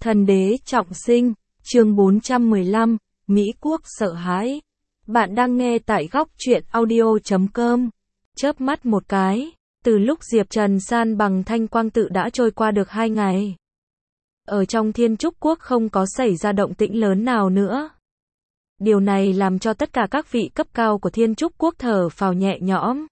Thần đế trọng sinh, chương 415, Mỹ quốc sợ hãi. Bạn đang nghe tại góc truyện audio.com. Chớp mắt một cái, từ lúc Diệp Trần san bằng Thanh Quang Tự đã trôi qua được 2 ngày. Ở trong Thiên Trúc Quốc không có xảy ra động tĩnh lớn nào nữa. Điều này làm cho tất cả các vị cấp cao của Thiên Trúc Quốc thở phào nhẹ nhõm.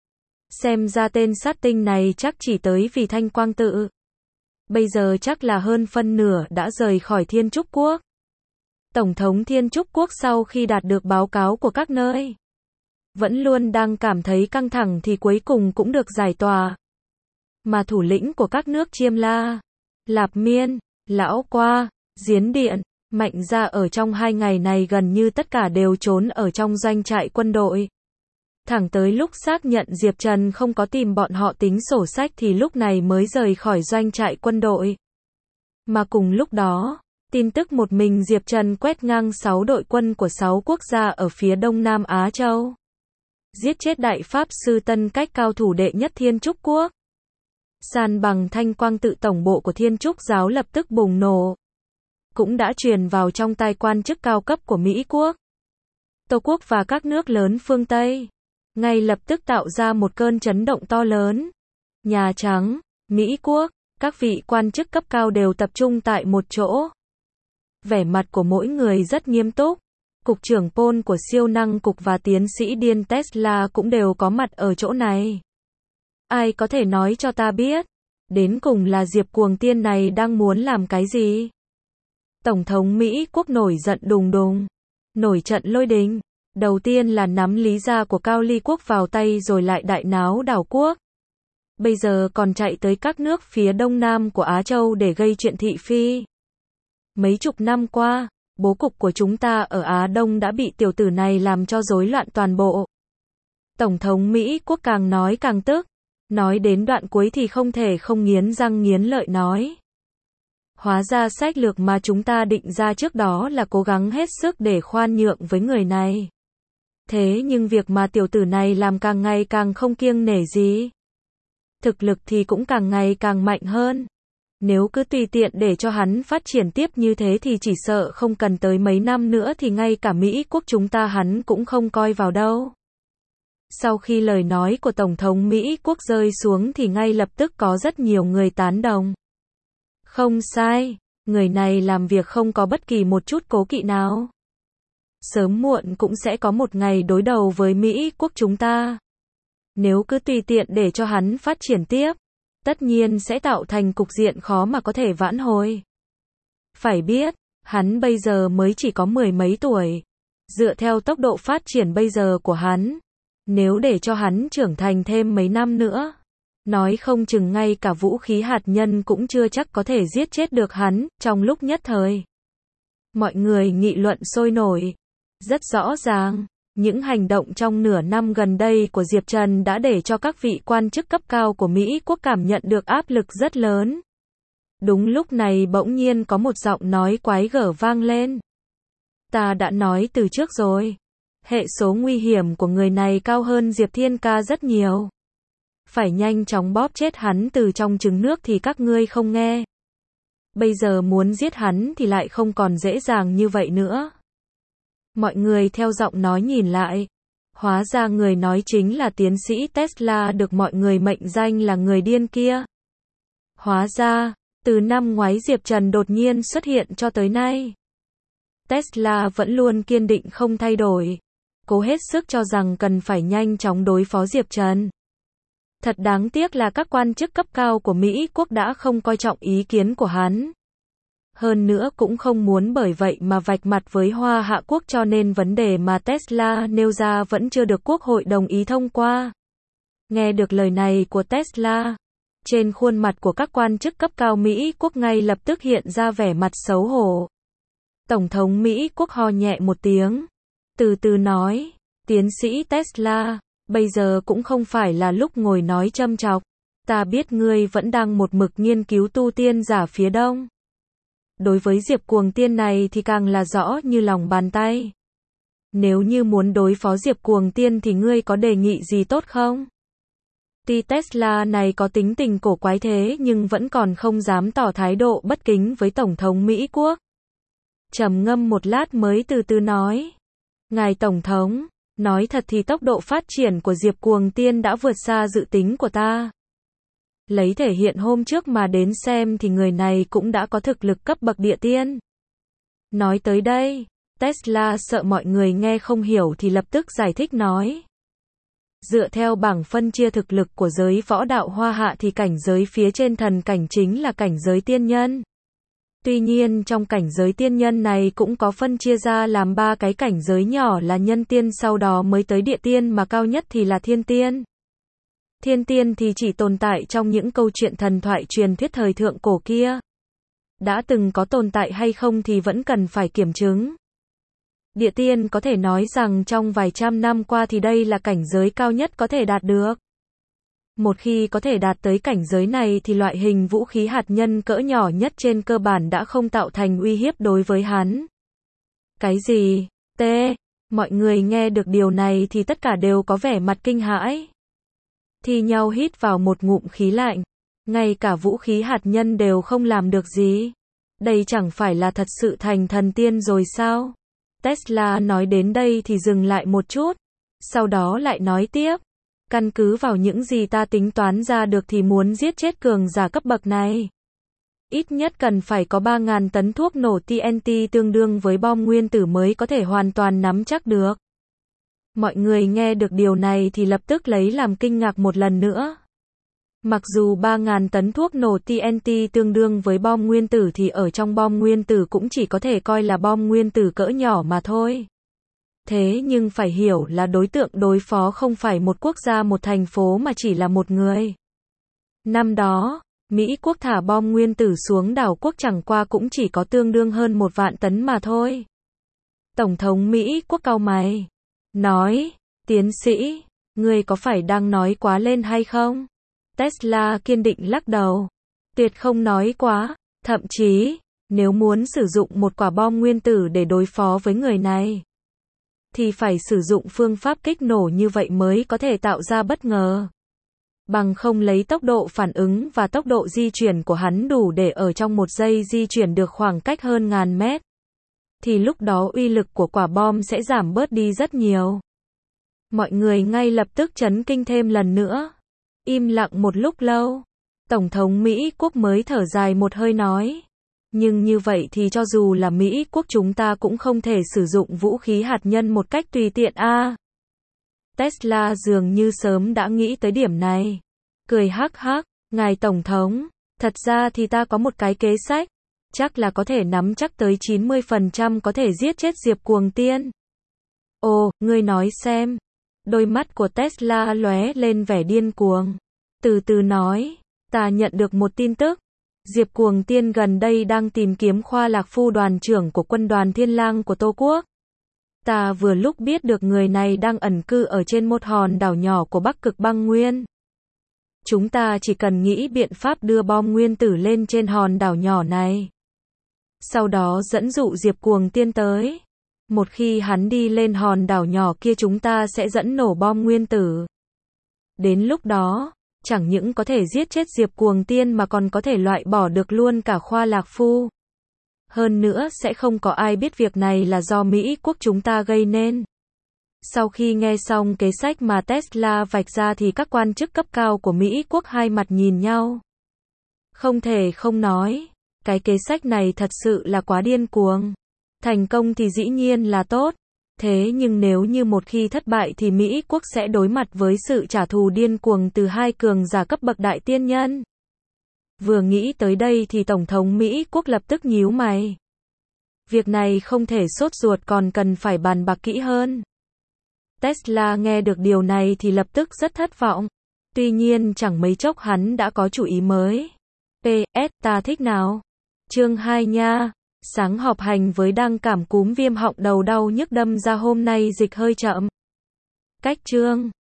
Xem ra tên sát tinh này chắc chỉ tới vì Thanh Quang Tự. Bây giờ chắc là hơn phân nửa đã rời khỏi Thiên Trúc Quốc. Tổng thống Thiên Trúc Quốc sau khi đạt được báo cáo của các nơi, vẫn luôn đang cảm thấy căng thẳng thì cuối cùng cũng được giải tỏa. Mà thủ lĩnh của các nước Chiêm La, Lạp Miên, Lão Qua, Diến Điện, Mạnh Gia ở trong 2 ngày này gần như tất cả đều trốn ở trong doanh trại quân đội. Thẳng tới lúc xác nhận Diệp Trần không có tìm bọn họ tính sổ sách thì lúc này mới rời khỏi doanh trại quân đội. Mà cùng lúc đó, tin tức một mình Diệp Trần quét ngang 6 đội quân của 6 quốc gia ở phía đông nam Á Châu. Giết chết đại pháp sư Tân Cách cao thủ đệ nhất Thiên Trúc Quốc. San bằng Thanh Quang Tự tổng bộ của Thiên Trúc giáo lập tức bùng nổ. Cũng đã truyền vào trong tai quan chức cao cấp của Mỹ Quốc, Tô Quốc và các nước lớn phương Tây. Ngay lập tức tạo ra một cơn chấn động to lớn. Nhà Trắng, Mỹ Quốc, các vị quan chức cấp cao đều tập trung tại một chỗ. Vẻ mặt của mỗi người rất nghiêm túc. Cục trưởng Paul của siêu năng cục và tiến sĩ điên Tesla cũng đều có mặt ở chỗ này. Ai có thể nói cho ta biết, đến cùng là Diệp Cuồng Tiên này đang muốn làm cái gì? Tổng thống Mỹ Quốc nổi giận đùng đùng, nổi trận lôi đình. Đầu tiên là nắm lý gia của Cao Ly Quốc vào tay rồi lại đại náo đảo quốc. Bây giờ còn chạy tới các nước phía đông nam của Á Châu để gây chuyện thị phi. Mấy chục năm qua, bố cục của chúng ta ở Á Đông đã bị tiểu tử này làm cho rối loạn toàn bộ. Tổng thống Mỹ Quốc càng nói càng tức. Nói đến đoạn cuối thì không thể không nghiến răng nghiến lợi nói. Hóa ra sách lược mà chúng ta định ra trước đó là cố gắng hết sức để khoan nhượng với người này. Thế nhưng việc mà tiểu tử này làm càng ngày càng không kiêng nể gì. Thực lực thì cũng càng ngày càng mạnh hơn. Nếu cứ tùy tiện để cho hắn phát triển tiếp như thế thì chỉ sợ không cần tới mấy năm nữa thì ngay cả Mỹ Quốc chúng ta hắn cũng không coi vào đâu. Sau khi lời nói của Tổng thống Mỹ Quốc rơi xuống thì ngay lập tức có rất nhiều người tán đồng. Không sai, người này làm việc không có bất kỳ một chút cố kỵ nào. Sớm muộn cũng sẽ có một ngày đối đầu với Mỹ Quốc chúng ta. Nếu cứ tùy tiện để cho hắn phát triển tiếp, tất nhiên sẽ tạo thành cục diện khó mà có thể vãn hồi. Phải biết, hắn bây giờ mới chỉ có 10 mấy tuổi. Dựa theo tốc độ phát triển bây giờ của hắn, nếu để cho hắn trưởng thành thêm mấy năm nữa, nói không chừng ngay cả vũ khí hạt nhân cũng chưa chắc có thể giết chết được hắn, trong lúc nhất thời. Mọi người nghị luận sôi nổi. Rất rõ ràng, những hành động trong nửa năm gần đây của Diệp Trần đã để cho các vị quan chức cấp cao của Mỹ Quốc cảm nhận được áp lực rất lớn. Đúng lúc này bỗng nhiên có một giọng nói quái gở vang lên. Ta đã nói từ trước rồi. Hệ số nguy hiểm của người này cao hơn Diệp Thiên Ca rất nhiều. Phải nhanh chóng bóp chết hắn từ trong trứng nước thì các ngươi không nghe. Bây giờ muốn giết hắn thì lại không còn dễ dàng như vậy nữa. Mọi người theo giọng nói nhìn lại. Hóa ra người nói chính là tiến sĩ Tesla được mọi người mệnh danh là người điên kia. Hóa ra, từ năm ngoái Diệp Trần đột nhiên xuất hiện cho tới nay, Tesla vẫn luôn kiên định không thay đổi. Cố hết sức cho rằng cần phải nhanh chóng đối phó Diệp Trần. Thật đáng tiếc là các quan chức cấp cao của Mỹ Quốc đã không coi trọng ý kiến của hắn. Hơn nữa cũng không muốn bởi vậy mà vạch mặt với Hoa Hạ Quốc cho nên vấn đề mà Tesla nêu ra vẫn chưa được Quốc hội đồng ý thông qua. Nghe được lời này của Tesla, trên khuôn mặt của các quan chức cấp cao Mỹ Quốc ngay lập tức hiện ra vẻ mặt xấu hổ. Tổng thống Mỹ Quốc ho nhẹ một tiếng, từ từ nói, tiến sĩ Tesla, bây giờ cũng không phải là lúc ngồi nói châm chọc. Ta biết ngươi vẫn đang một mực nghiên cứu tu tiên giả phía đông. Đối với Diệp Cuồng Tiên này thì càng là rõ như lòng bàn tay. Nếu như muốn đối phó Diệp Cuồng Tiên thì ngươi có đề nghị gì tốt không? Tuy Tesla này có tính tình cổ quái thế nhưng vẫn còn không dám tỏ thái độ bất kính với Tổng thống Mỹ Quốc. Trầm ngâm một lát mới từ từ nói. Ngài Tổng thống, nói thật thì tốc độ phát triển của Diệp Cuồng Tiên đã vượt xa dự tính của ta. Lấy thể hiện hôm trước mà đến xem thì người này cũng đã có thực lực cấp bậc địa tiên. Nói tới đây, Tesla sợ mọi người nghe không hiểu thì lập tức giải thích nói. Dựa theo bảng phân chia thực lực của giới võ đạo Hoa Hạ thì cảnh giới phía trên thần cảnh chính là cảnh giới tiên nhân. Tuy nhiên trong cảnh giới tiên nhân này cũng có phân chia ra làm 3 cái cảnh giới nhỏ là nhân tiên, sau đó mới tới địa tiên, mà cao nhất thì là thiên tiên. Thiên tiên thì chỉ tồn tại trong những câu chuyện thần thoại truyền thuyết thời thượng cổ kia. Đã từng có tồn tại hay không thì vẫn cần phải kiểm chứng. Địa tiên có thể nói rằng trong vài trăm năm qua thì đây là cảnh giới cao nhất có thể đạt được. Một khi có thể đạt tới cảnh giới này thì loại hình vũ khí hạt nhân cỡ nhỏ nhất trên cơ bản đã không tạo thành uy hiếp đối với hắn. Cái gì? Mọi người nghe được điều này thì tất cả đều có vẻ mặt kinh hãi. Thì nhau hít vào một ngụm khí lạnh. Ngay cả vũ khí hạt nhân đều không làm được gì. Đây chẳng phải là thật sự thành thần tiên rồi sao? Tesla nói đến đây thì dừng lại một chút. Sau đó lại nói tiếp. Căn cứ vào những gì ta tính toán ra được thì muốn giết chết cường giả cấp bậc này, ít nhất cần phải có 3.000 tấn thuốc nổ TNT tương đương với bom nguyên tử mới có thể hoàn toàn nắm chắc được. Mọi người nghe được điều này thì lập tức lấy làm kinh ngạc một lần nữa. Mặc dù 3.000 tấn thuốc nổ TNT tương đương với bom nguyên tử thì ở trong bom nguyên tử cũng chỉ có thể coi là bom nguyên tử cỡ nhỏ mà thôi. Thế nhưng phải hiểu là đối tượng đối phó không phải một quốc gia một thành phố mà chỉ là một người. Năm đó, Mỹ quốc thả bom nguyên tử xuống đảo quốc chẳng qua cũng chỉ có tương đương hơn 1 vạn tấn mà thôi. Tổng thống Mỹ quốc cau mày. Nói, tiến sĩ, ngươi có phải đang nói quá lên hay không? Tesla kiên định lắc đầu. Tuyệt không nói quá, thậm chí, nếu muốn sử dụng một quả bom nguyên tử để đối phó với người này, thì phải sử dụng phương pháp kích nổ như vậy mới có thể tạo ra bất ngờ. Bằng không lấy tốc độ phản ứng và tốc độ di chuyển của hắn đủ để ở trong 1 giây di chuyển được khoảng cách hơn 1000 mét. Thì lúc đó uy lực của quả bom sẽ giảm bớt đi rất nhiều. Mọi người ngay lập tức chấn kinh thêm lần nữa. Im lặng một lúc lâu. Tổng thống Mỹ quốc mới thở dài một hơi nói. Nhưng như vậy thì cho dù là Mỹ quốc chúng ta cũng không thể sử dụng vũ khí hạt nhân một cách tùy tiện a. Tesla dường như sớm đã nghĩ tới điểm này. Cười hắc hắc, ngài Tổng thống, thật ra thì ta có một cái kế sách. Chắc là có thể nắm chắc tới 90% có thể giết chết Diệp Cuồng Tiên. Ồ, ngươi nói xem. Đôi mắt của Tesla lóe lên vẻ điên cuồng. Từ từ nói, ta nhận được một tin tức. Diệp Cuồng Tiên gần đây đang tìm kiếm Khoa Lạc Phu đoàn trưởng của quân đoàn Thiên Lang của Tô Quốc. Ta vừa lúc biết được người này đang ẩn cư ở trên một hòn đảo nhỏ của Bắc Cực Băng Nguyên. Chúng ta chỉ cần nghĩ biện pháp đưa bom nguyên tử lên trên hòn đảo nhỏ này. Sau đó dẫn dụ Diệp Cuồng Tiên tới. Một khi hắn đi lên hòn đảo nhỏ kia chúng ta sẽ dẫn nổ bom nguyên tử. Đến lúc đó, chẳng những có thể giết chết Diệp Cuồng Tiên mà còn có thể loại bỏ được luôn cả Khoa Lạc Phu. Hơn nữa sẽ không có ai biết việc này là do Mỹ quốc chúng ta gây nên. Sau khi nghe xong kế sách mà Tesla vạch ra thì các quan chức cấp cao của Mỹ quốc hai mặt nhìn nhau. Không thể không nói, cái kế sách này thật sự là quá điên cuồng. Thành công thì dĩ nhiên là tốt. Thế nhưng nếu như một khi thất bại thì Mỹ quốc sẽ đối mặt với sự trả thù điên cuồng từ 2 cường giả cấp bậc đại tiên nhân. Vừa nghĩ tới đây thì Tổng thống Mỹ quốc lập tức nhíu mày. Việc này không thể sốt ruột còn cần phải bàn bạc kỹ hơn. Tesla nghe được điều này thì lập tức rất thất vọng. Tuy nhiên chẳng mấy chốc hắn đã có chủ ý mới. PS, ta thích nào? Chương 2 nha. Sáng họp hành với đang cảm cúm viêm họng đầu đau nhức đâm ra hôm nay dịch hơi chậm. Cách chương